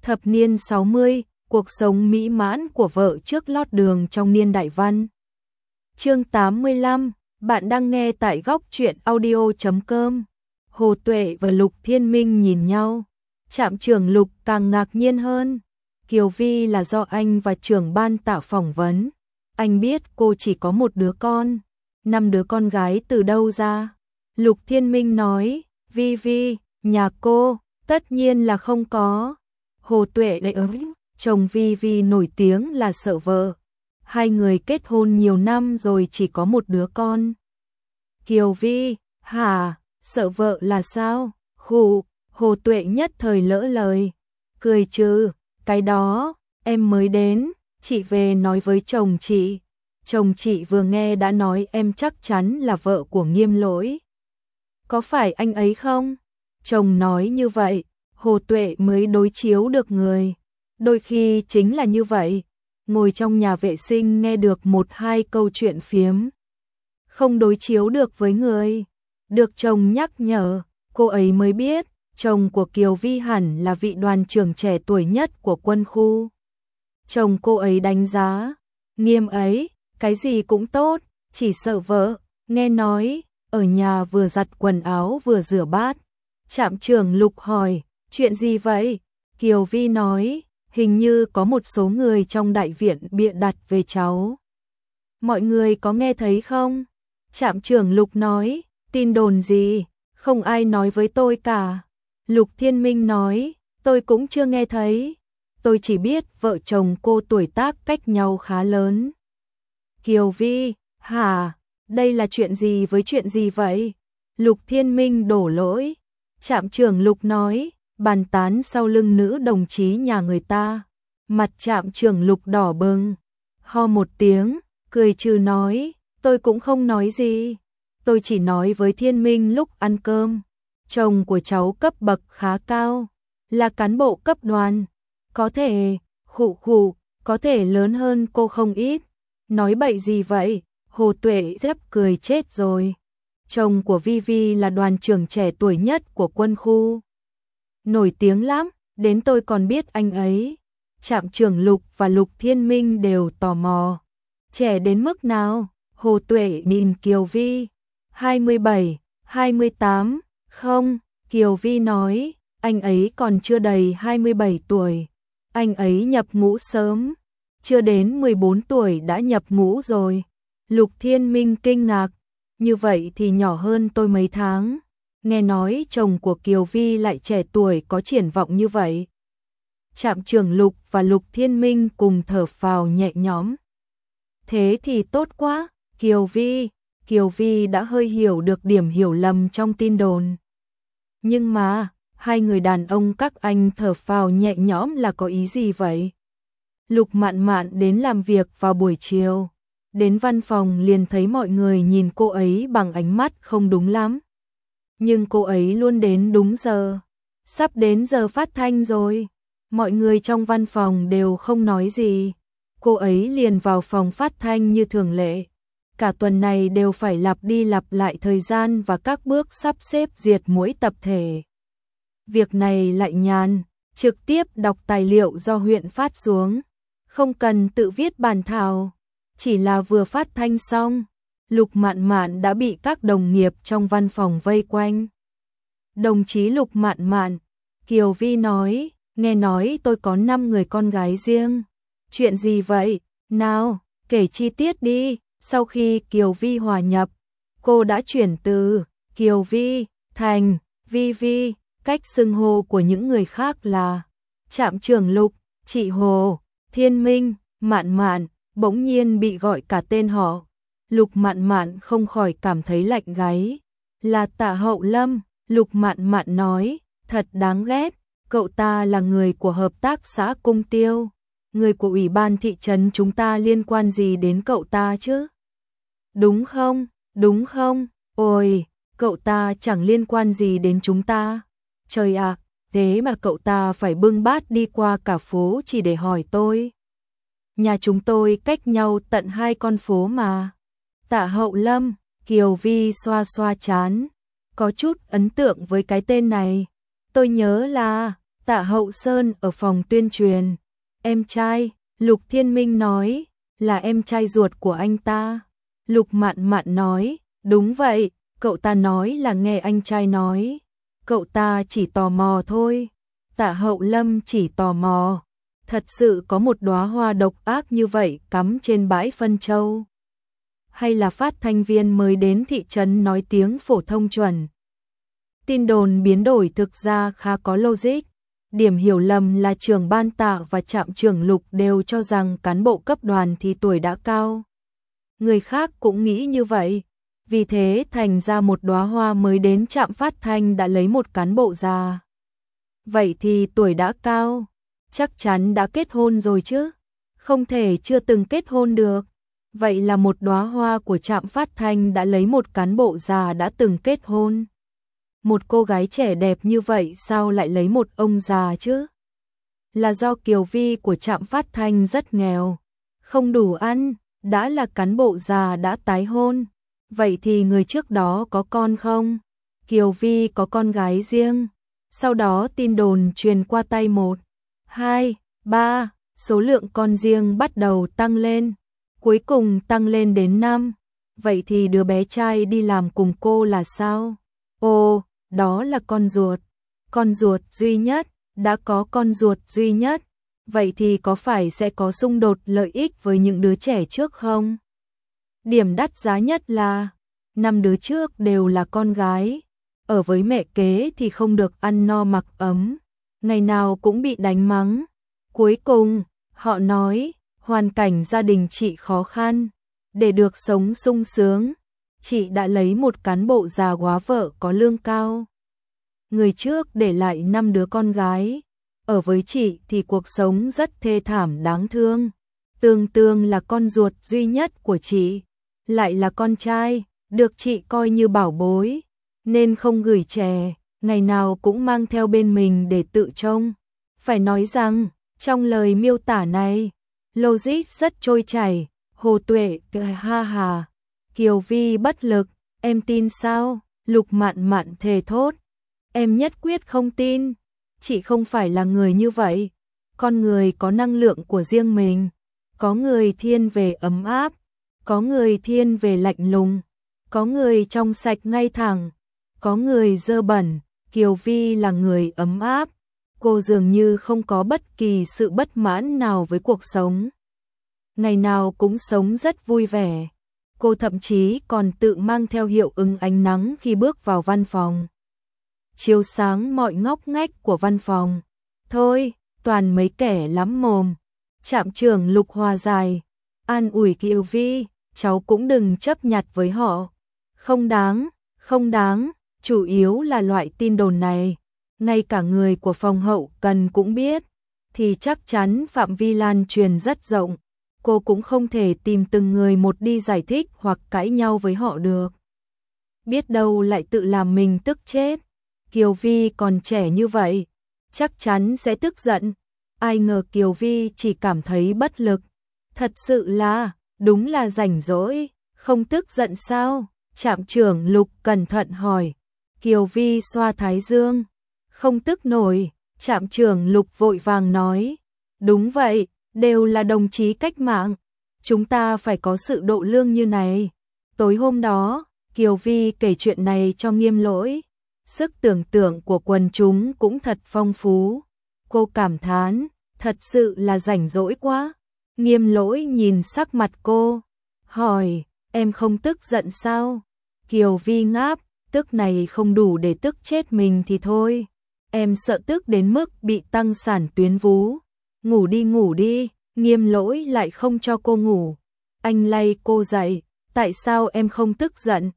Thập niên 60, cuộc sống mỹ mãn của vợ trước lót đường trong niên đại văn. Chương 85, bạn đang nghe tại góc truyện audio.com. Hồ Tuệ và Lục Thiên Minh nhìn nhau. Trạm trưởng Lục càng ngạc nhiên hơn. Kiều Vi là do anh và trưởng ban Tạ phỏng vấn. Anh biết cô chỉ có một đứa con. 5 đứa con gái từ đâu ra? Lục Thiên Minh nói, Vi, nhà cô, tất nhiên là không có. Hồ Tuệ lại chồng Vi nổi tiếng là sợ vợ. Hai người kết hôn nhiều năm rồi chỉ có một đứa con. Kiều Vi, hả, sợ vợ là sao? Khụ, Hồ Tuệ nhất thời lỡ lời. Cười chứ, cái đó, em mới đến, chị về nói với chồng chị. Chồng chị vừa nghe đã nói em chắc chắn là vợ của Nghiêm Lỗi. Có phải anh ấy không? Chồng nói như vậy, Hồ Tuệ mới đối chiếu được người. Đôi khi chính là như vậy, ngồi trong nhà vệ sinh nghe được 1-2 câu chuyện phiếm. Không đối chiếu được với người. Được chồng nhắc nhở, cô ấy mới biết, chồng của Kiều Vi hẳn là vị đoàn trưởng trẻ tuổi nhất của quân khu. Chồng cô ấy đánh giá, Nghiêm ấy, cái gì cũng tốt, chỉ sợ vợ, nghe nói, ở nhà vừa giặt quần áo vừa rửa bát. Trạm trưởng Lục hỏi, chuyện gì vậy? Kiều Vi nói, hình như có một số người trong đại viện bịa đặt về cháu. Mọi người có nghe thấy không? Trạm trưởng Lục nói, tin đồn gì? Không ai nói với tôi cả. Lục Thiên Minh nói, tôi cũng chưa nghe thấy. Tôi chỉ biết vợ chồng cô tuổi tác cách nhau khá lớn. Kiều Vi, hả? Đây là chuyện gì với chuyện gì vậy? Lục Thiên Minh đổ lỗi. Trạm trưởng Lục nói, bàn tán sau lưng nữ đồng chí nhà người ta. Mặt trạm trưởng Lục đỏ bừng. Ho một tiếng, cười trừ nói, tôi cũng không nói gì. Tôi chỉ nói với Thiên Minh lúc ăn cơm. Chồng của cháu cấp bậc khá cao, là cán bộ cấp đoàn. Có thể, khụ, có thể lớn hơn cô không ít. Nói bậy gì vậy? Hồ Tuệ dép cười chết rồi. Chồng của Vi là đoàn trưởng trẻ tuổi nhất của quân khu. Nổi tiếng lắm, đến tôi còn biết anh ấy. Trạm trưởng Lục và Lục Thiên Minh đều tò mò. Trẻ đến mức nào? Hồ Tuệ nhìn Kiều Vi. 27, 28, không, Kiều Vi nói, anh ấy còn chưa đầy 27 tuổi. Anh ấy nhập ngũ sớm, chưa đến 14 tuổi đã nhập ngũ rồi. Lục Thiên Minh kinh ngạc, như vậy thì nhỏ hơn tôi mấy tháng. Nghe nói chồng của Kiều Vi lại trẻ tuổi có triển vọng như vậy. Trạm trưởng Lục và Lục Thiên Minh cùng thở phào nhẹ nhõm. Thế thì tốt quá, Kiều Vi đã hơi hiểu được điểm hiểu lầm trong tin đồn. Nhưng mà, hai người đàn ông các anh thở phào nhẹ nhõm là có ý gì vậy? Lục Mạn đến làm việc vào buổi chiều. Đến văn phòng liền thấy mọi người nhìn cô ấy bằng ánh mắt không đúng lắm. Nhưng cô ấy luôn đến đúng giờ. Sắp đến giờ phát thanh rồi. Mọi người trong văn phòng đều không nói gì. Cô ấy liền vào phòng phát thanh như thường lệ. Cả tuần này đều phải lặp đi lặp lại thời gian và các bước sắp xếp diệt muỗi tập thể. Việc này lại nhàn, trực tiếp đọc tài liệu do huyện phát xuống. Không cần tự viết bản thảo. Chỉ là vừa phát thanh xong, Lục Mạn đã bị các đồng nghiệp trong văn phòng vây quanh. Đồng chí Lục Mạn, Kiều Vi nói, nghe nói tôi có 5 người con gái riêng. Chuyện gì vậy? Nào, kể chi tiết đi. Sau khi Kiều Vi hòa nhập, cô đã chuyển từ Kiều Vi thành Vi. Cách xưng hô của những người khác là Trạm trưởng Lục, chị Hồ, Thiên Minh, Mạn, bỗng nhiên bị gọi cả tên họ. Lục Mạn không khỏi cảm thấy lạnh gáy. Là Tạ Hậu Lâm, Lục Mạn nói, thật đáng ghét, cậu ta là người của hợp tác xã Cung Tiêu. Người của ủy ban thị trấn chúng ta liên quan gì đến cậu ta chứ? Đúng không? Ôi, cậu ta chẳng liên quan gì đến chúng ta. Trời ạ, thế mà cậu ta phải bưng bát đi qua cả phố chỉ để hỏi tôi. Nhà chúng tôi cách nhau tận 2 con phố mà. Tạ Hậu Lâm, Kiều Vi xoa trán. Có chút ấn tượng với cái tên này. Tôi nhớ là Tạ Hậu Sơn ở phòng tuyên truyền. Em trai, Lục Thiên Minh nói, là em trai ruột của anh ta. Lục Mạn Mạn nói, đúng vậy, cậu ta nói là nghe anh trai nói. Cậu ta chỉ tò mò thôi. Tạ Hậu Lâm chỉ tò mò. Thật sự có một đóa hoa độc ác như vậy cắm trên bãi phân châu? Hay là phát thanh viên mới đến thị trấn nói tiếng phổ thông chuẩn? Tin đồn biến đổi thực ra khá có logic. Điểm hiểu lầm là trưởng ban Tạ và trạm trưởng Lục đều cho rằng cán bộ cấp đoàn thì tuổi đã cao. Người khác cũng nghĩ như vậy. Vì thế thành ra một đóa hoa mới đến trạm phát thanh đã lấy một cán bộ già. Vậy thì tuổi đã cao, chắc chắn đã kết hôn rồi chứ? Không thể chưa từng kết hôn được. Vậy là một đóa hoa của trạm phát thanh đã lấy một cán bộ già đã từng kết hôn. Một cô gái trẻ đẹp như vậy sao lại lấy một ông già chứ? Là do Kiều Vi của trạm phát thanh rất nghèo, không đủ ăn, đã là cán bộ già đã tái hôn. Vậy thì người trước đó có con không? Kiều Vi có con gái riêng. Sau đó tin đồn truyền qua tay 1, 2, 3, số lượng con riêng bắt đầu tăng lên. Cuối cùng tăng lên đến 5. Vậy thì đứa bé trai đi làm cùng cô là sao? Ồ, đó là con ruột. Con ruột duy nhất, đã có con ruột duy nhất. Vậy thì có phải sẽ có xung đột lợi ích với những đứa trẻ trước không? Điểm đắt giá nhất là 5 đứa trước đều là con gái. Ở với mẹ kế thì không được ăn no mặc ấm. Ngày nào cũng bị đánh mắng. Cuối cùng, họ nói, hoàn cảnh gia đình chị khó khăn. Để được sống sung sướng, chị đã lấy một cán bộ già góa vợ có lương cao. Người trước để lại 5 đứa con gái. Ở với chị thì cuộc sống rất thê thảm đáng thương. Tương Tương là con ruột duy nhất của chị. Lại là con trai, được chị coi như bảo bối. Nên không gửi chè, ngày nào cũng mang theo bên mình để tự trông. Phải nói rằng, trong lời miêu tả này, logic rất trôi chảy. Hồ Tuệ ha hà. Kiều Vi bất lực, em tin sao? Lục Mạn Mạn thề thốt. Em nhất quyết không tin. Chị không phải là người như vậy. Con người có năng lượng của riêng mình. Có người thiên về ấm áp. Có người thiên về lạnh lùng. Có người trong sạch ngay thẳng. Có người dơ bẩn. Kiều Vi là người ấm áp. Cô dường như không có bất kỳ sự bất mãn nào với cuộc sống. Ngày nào cũng sống rất vui vẻ. Cô thậm chí còn tự mang theo hiệu ứng ánh nắng khi bước vào văn phòng. Chiếu sáng mọi ngóc ngách của văn phòng. Thôi, toàn mấy kẻ lắm mồm. Trạm trưởng Lục hòa giải. An ủi Kiều Vi, cháu cũng đừng chấp nhặt với họ. Không đáng, không đáng, chủ yếu là loại tin đồn này. Ngay cả người của phòng hậu cần cũng biết. Thì chắc chắn phạm vi lan truyền rất rộng. Cô cũng không thể tìm từng người một đi giải thích hoặc cãi nhau với họ được. Biết đâu lại tự làm mình tức chết. Kiều Vi còn trẻ như vậy, chắc chắn sẽ tức giận. Ai ngờ Kiều Vi chỉ cảm thấy bất lực. Thật sự là, đúng là rảnh rỗi, không tức giận sao? Trạm trưởng Lục cẩn thận hỏi. Kiều Vi xoa thái dương. Không tức nổi, trạm trưởng Lục vội vàng nói. Đúng vậy, đều là đồng chí cách mạng. Chúng ta phải có sự độ lượng như này. Tối hôm đó, Kiều Vi kể chuyện này cho Nghiêm Lỗi. Sức tưởng tượng của quần chúng cũng thật phong phú. Cô cảm thán, thật sự là rảnh rỗi quá. Nghiêm Lỗi nhìn sắc mặt cô, hỏi, em không tức giận sao? Kiều Vi ngáp, tức này không đủ để tức chết mình thì thôi. Em sợ tức đến mức bị tăng sản tuyến vú. Ngủ đi, Nghiêm Lỗi lại không cho cô ngủ. Anh lay cô dậy, tại sao em không tức giận?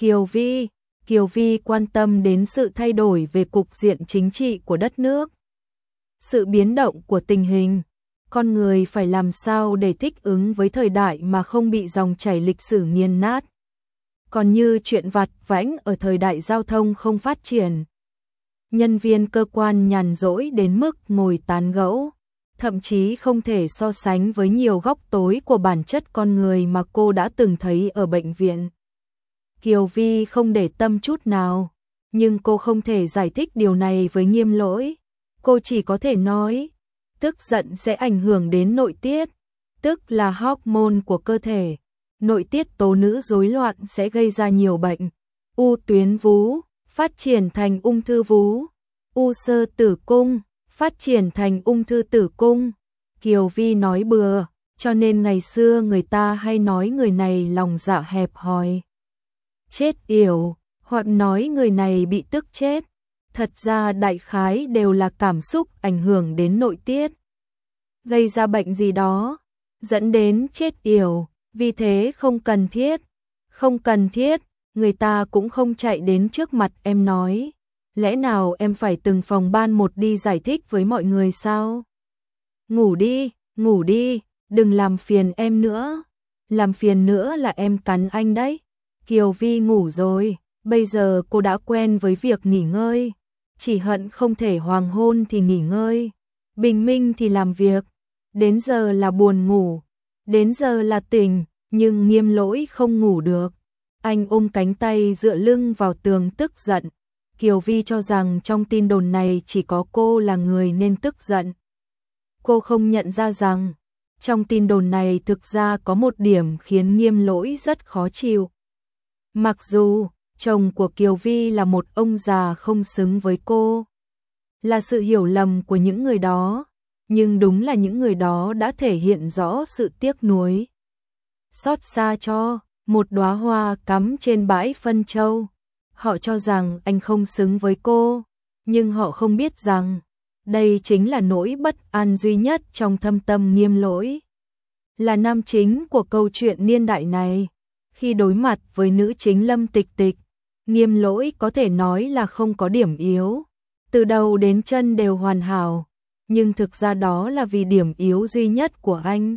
Kiều Vi quan tâm đến sự thay đổi về cục diện chính trị của đất nước. Sự biến động của tình hình, con người phải làm sao để thích ứng với thời đại mà không bị dòng chảy lịch sử nghiền nát. Còn như chuyện vặt vãnh ở thời đại giao thông không phát triển. Nhân viên cơ quan nhàn rỗi đến mức ngồi tán gẫu, thậm chí không thể so sánh với nhiều góc tối của bản chất con người mà cô đã từng thấy ở bệnh viện. Kiều Vi không để tâm chút nào, nhưng cô không thể giải thích điều này với Nghiêm Lỗi. Cô chỉ có thể nói, tức giận sẽ ảnh hưởng đến nội tiết, tức là hormone của cơ thể. Nội tiết tố nữ rối loạn sẽ gây ra nhiều bệnh, u tuyến vú, phát triển thành ung thư vú, u xơ tử cung, phát triển thành ung thư tử cung. Kiều Vi nói bừa, cho nên ngày xưa người ta hay nói người này lòng dạ hẹp hòi, chết yểu, hoặc nói người này bị tức chết. Thật ra đại khái đều là cảm xúc ảnh hưởng đến nội tiết, gây ra bệnh gì đó, dẫn đến chết yểu. Vì thế không cần thiết, người ta cũng không chạy đến trước mặt em nói. Lẽ nào em phải từng phòng ban một đi giải thích với mọi người sao? Ngủ đi, đừng làm phiền em nữa. Làm phiền nữa là em cắn anh đấy. Kiều Vi ngủ rồi, bây giờ cô đã quen với việc nghỉ ngơi. Chỉ hận không thể hoàng hôn thì nghỉ ngơi, bình minh thì làm việc. Đến giờ là buồn ngủ, đến giờ là tỉnh, nhưng Nghiêm Lỗi không ngủ được. Anh ôm cánh tay dựa lưng vào tường tức giận. Kiều Vi cho rằng trong tin đồn này chỉ có cô là người nên tức giận. Cô không nhận ra rằng, trong tin đồn này thực ra có một điểm khiến Nghiêm Lỗi rất khó chịu. Mặc dù, chồng của Kiều Vi là một ông già không xứng với cô, là sự hiểu lầm của những người đó, nhưng đúng là những người đó đã thể hiện rõ sự tiếc nuối. Xót xa cho một đóa hoa cắm trên bãi phân châu. Họ cho rằng anh không xứng với cô, nhưng họ không biết rằng đây chính là nỗi bất an duy nhất trong thâm tâm Nghiêm Lỗi. Là nam chính của câu chuyện niên đại này. Khi đối mặt với nữ chính Lâm Tịch Tịch, Nghiêm Lỗi có thể nói là không có điểm yếu, từ đầu đến chân đều hoàn hảo, nhưng thực ra đó là vì điểm yếu duy nhất của anh.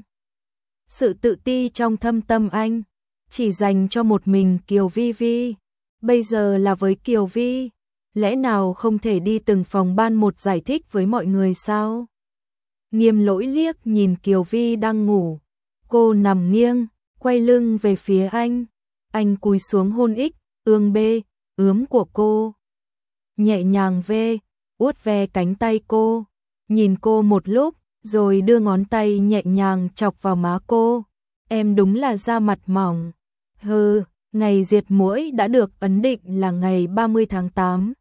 Sự tự ti trong thâm tâm anh, chỉ dành cho một mình Kiều Vi Vi. Bây giờ là với Kiều Vi, lẽ nào không thể đi từng phòng ban một giải thích với mọi người sao? Nghiêm Lỗi liếc nhìn Kiều Vi đang ngủ, cô nằm nghiêng, quay lưng về phía anh cúi xuống hôn ương bê, ướm của cô. Nhẹ nhàng vuốt ve cánh tay cô, nhìn cô một lúc, rồi đưa ngón tay nhẹ nhàng chọc vào má cô. Em đúng là da mặt mỏng. Ngày diệt muỗi đã được ấn định là ngày 30 tháng 8.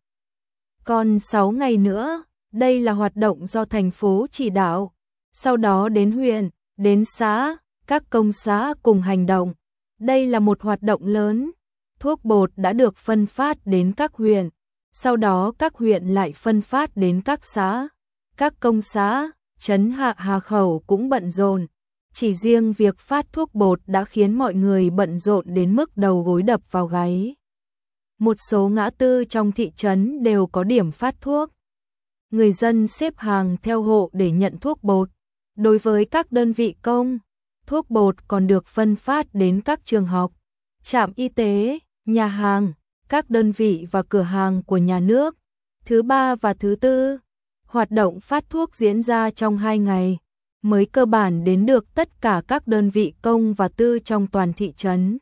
Còn 6 ngày nữa, đây là hoạt động do thành phố chỉ đạo. Sau đó đến huyện, đến xã, các công xã cùng hành động. Đây là một hoạt động lớn. Thuốc bột đã được phân phát đến các huyện. Sau đó các huyện lại phân phát đến các xã. Các công xã, trấn Hạ Hà Khẩu cũng bận rộn. Chỉ riêng việc phát thuốc bột đã khiến mọi người bận rộn đến mức đầu gối đập vào gáy. Một số ngã tư trong thị trấn đều có điểm phát thuốc. Người dân xếp hàng theo hộ để nhận thuốc bột. Đối với các đơn vị công, thuốc bột còn được phân phát đến các trường học, trạm y tế, nhà hàng, các đơn vị và cửa hàng của nhà nước. Thứ ba và thứ tư, hoạt động phát thuốc diễn ra trong 2 ngày, mới cơ bản đến được tất cả các đơn vị công và tư trong toàn thị trấn.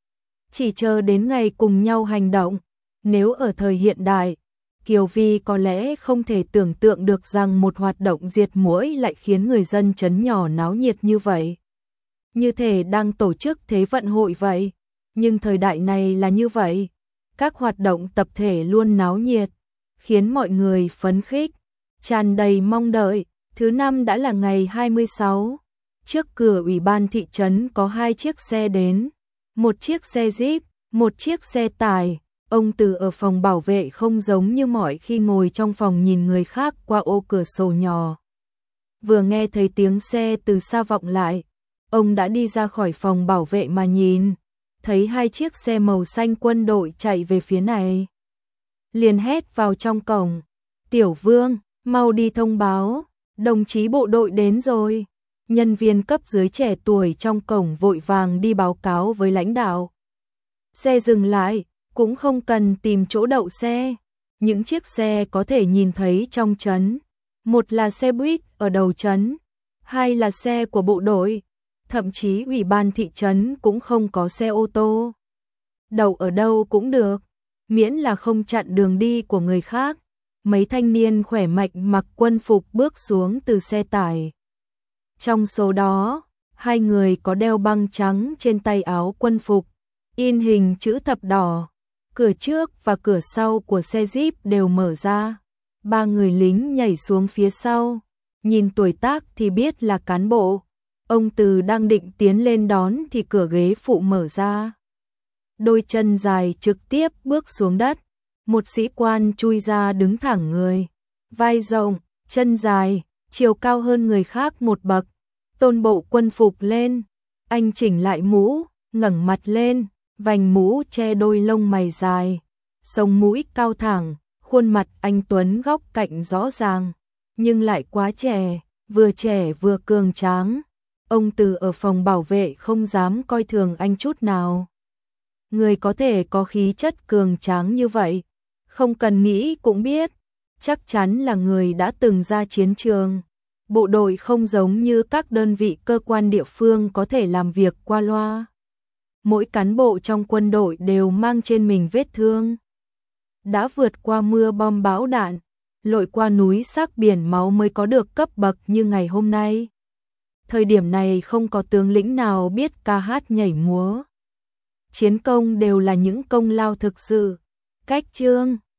Chỉ chờ đến ngày cùng nhau hành động. Nếu ở thời hiện đại, Kiều Vi có lẽ không thể tưởng tượng được rằng một hoạt động diệt muỗi lại khiến người dân trấn nhỏ náo nhiệt như vậy. Như thể đang tổ chức thế vận hội vậy. Nhưng thời đại này là như vậy. Các hoạt động tập thể luôn náo nhiệt, khiến mọi người phấn khích, tràn đầy mong đợi. Thứ năm đã là ngày 26. Trước cửa ủy ban thị trấn có 2 chiếc xe đến. Một chiếc xe Jeep, một chiếc xe tải. Ông Từ ở phòng bảo vệ không giống như mọi khi ngồi trong phòng nhìn người khác qua ô cửa sổ nhỏ. Vừa nghe thấy tiếng xe từ xa vọng lại, ông đã đi ra khỏi phòng bảo vệ mà nhìn, thấy 2 chiếc xe màu xanh quân đội chạy về phía này. Liền hét vào trong cổng, "Tiểu Vương, mau đi thông báo, đồng chí bộ đội đến rồi." Nhân viên cấp dưới trẻ tuổi trong cổng vội vàng đi báo cáo với lãnh đạo. Xe dừng lại, cũng không cần tìm chỗ đậu xe. Những chiếc xe có thể nhìn thấy trong trấn. Một là xe buýt ở đầu trấn, 2 là xe của bộ đội. Thậm chí ủy ban thị trấn cũng không có xe ô tô. Đậu ở đâu cũng được, miễn là không chặn đường đi của người khác. mấy thanh niên khỏe mạnh mặc quân phục bước xuống từ xe tải. Trong số đó, 2 người có đeo băng trắng trên tay áo quân phục, in hình chữ thập đỏ. Cửa trước và cửa sau của xe Jeep đều mở ra. 3 người lính nhảy xuống phía sau, nhìn tuổi tác thì biết là cán bộ. Ông Từ đang định tiến lên đón thì cửa ghế phụ mở ra. Đôi chân dài trực tiếp bước xuống đất. Một sĩ quan chui ra đứng thẳng người, vai rộng, chân dài, chiều cao hơn người khác một bậc. Tôn bộ quân phục lên, anh chỉnh lại mũ, ngẩng mặt lên, vành mũ che đôi lông mày dài, sống mũi cao thẳng, khuôn mặt anh tuấn góc cạnh rõ ràng, nhưng lại quá trẻ vừa cường tráng. Ông Từ ở phòng bảo vệ không dám coi thường anh chút nào. Người có thể có khí chất cường tráng như vậy, không cần nghĩ cũng biết, chắc chắn là người đã từng ra chiến trường. Bộ đội không giống như các đơn vị cơ quan địa phương có thể làm việc qua loa. Mỗi cán bộ trong quân đội đều mang trên mình vết thương. Đã vượt qua mưa bom bão đạn, lội qua núi sắc biển máu mới có được cấp bậc như ngày hôm nay. Thời điểm này không có tướng lĩnh nào biết ca hát nhảy múa. Chiến công đều là những công lao thực sự. Cách chương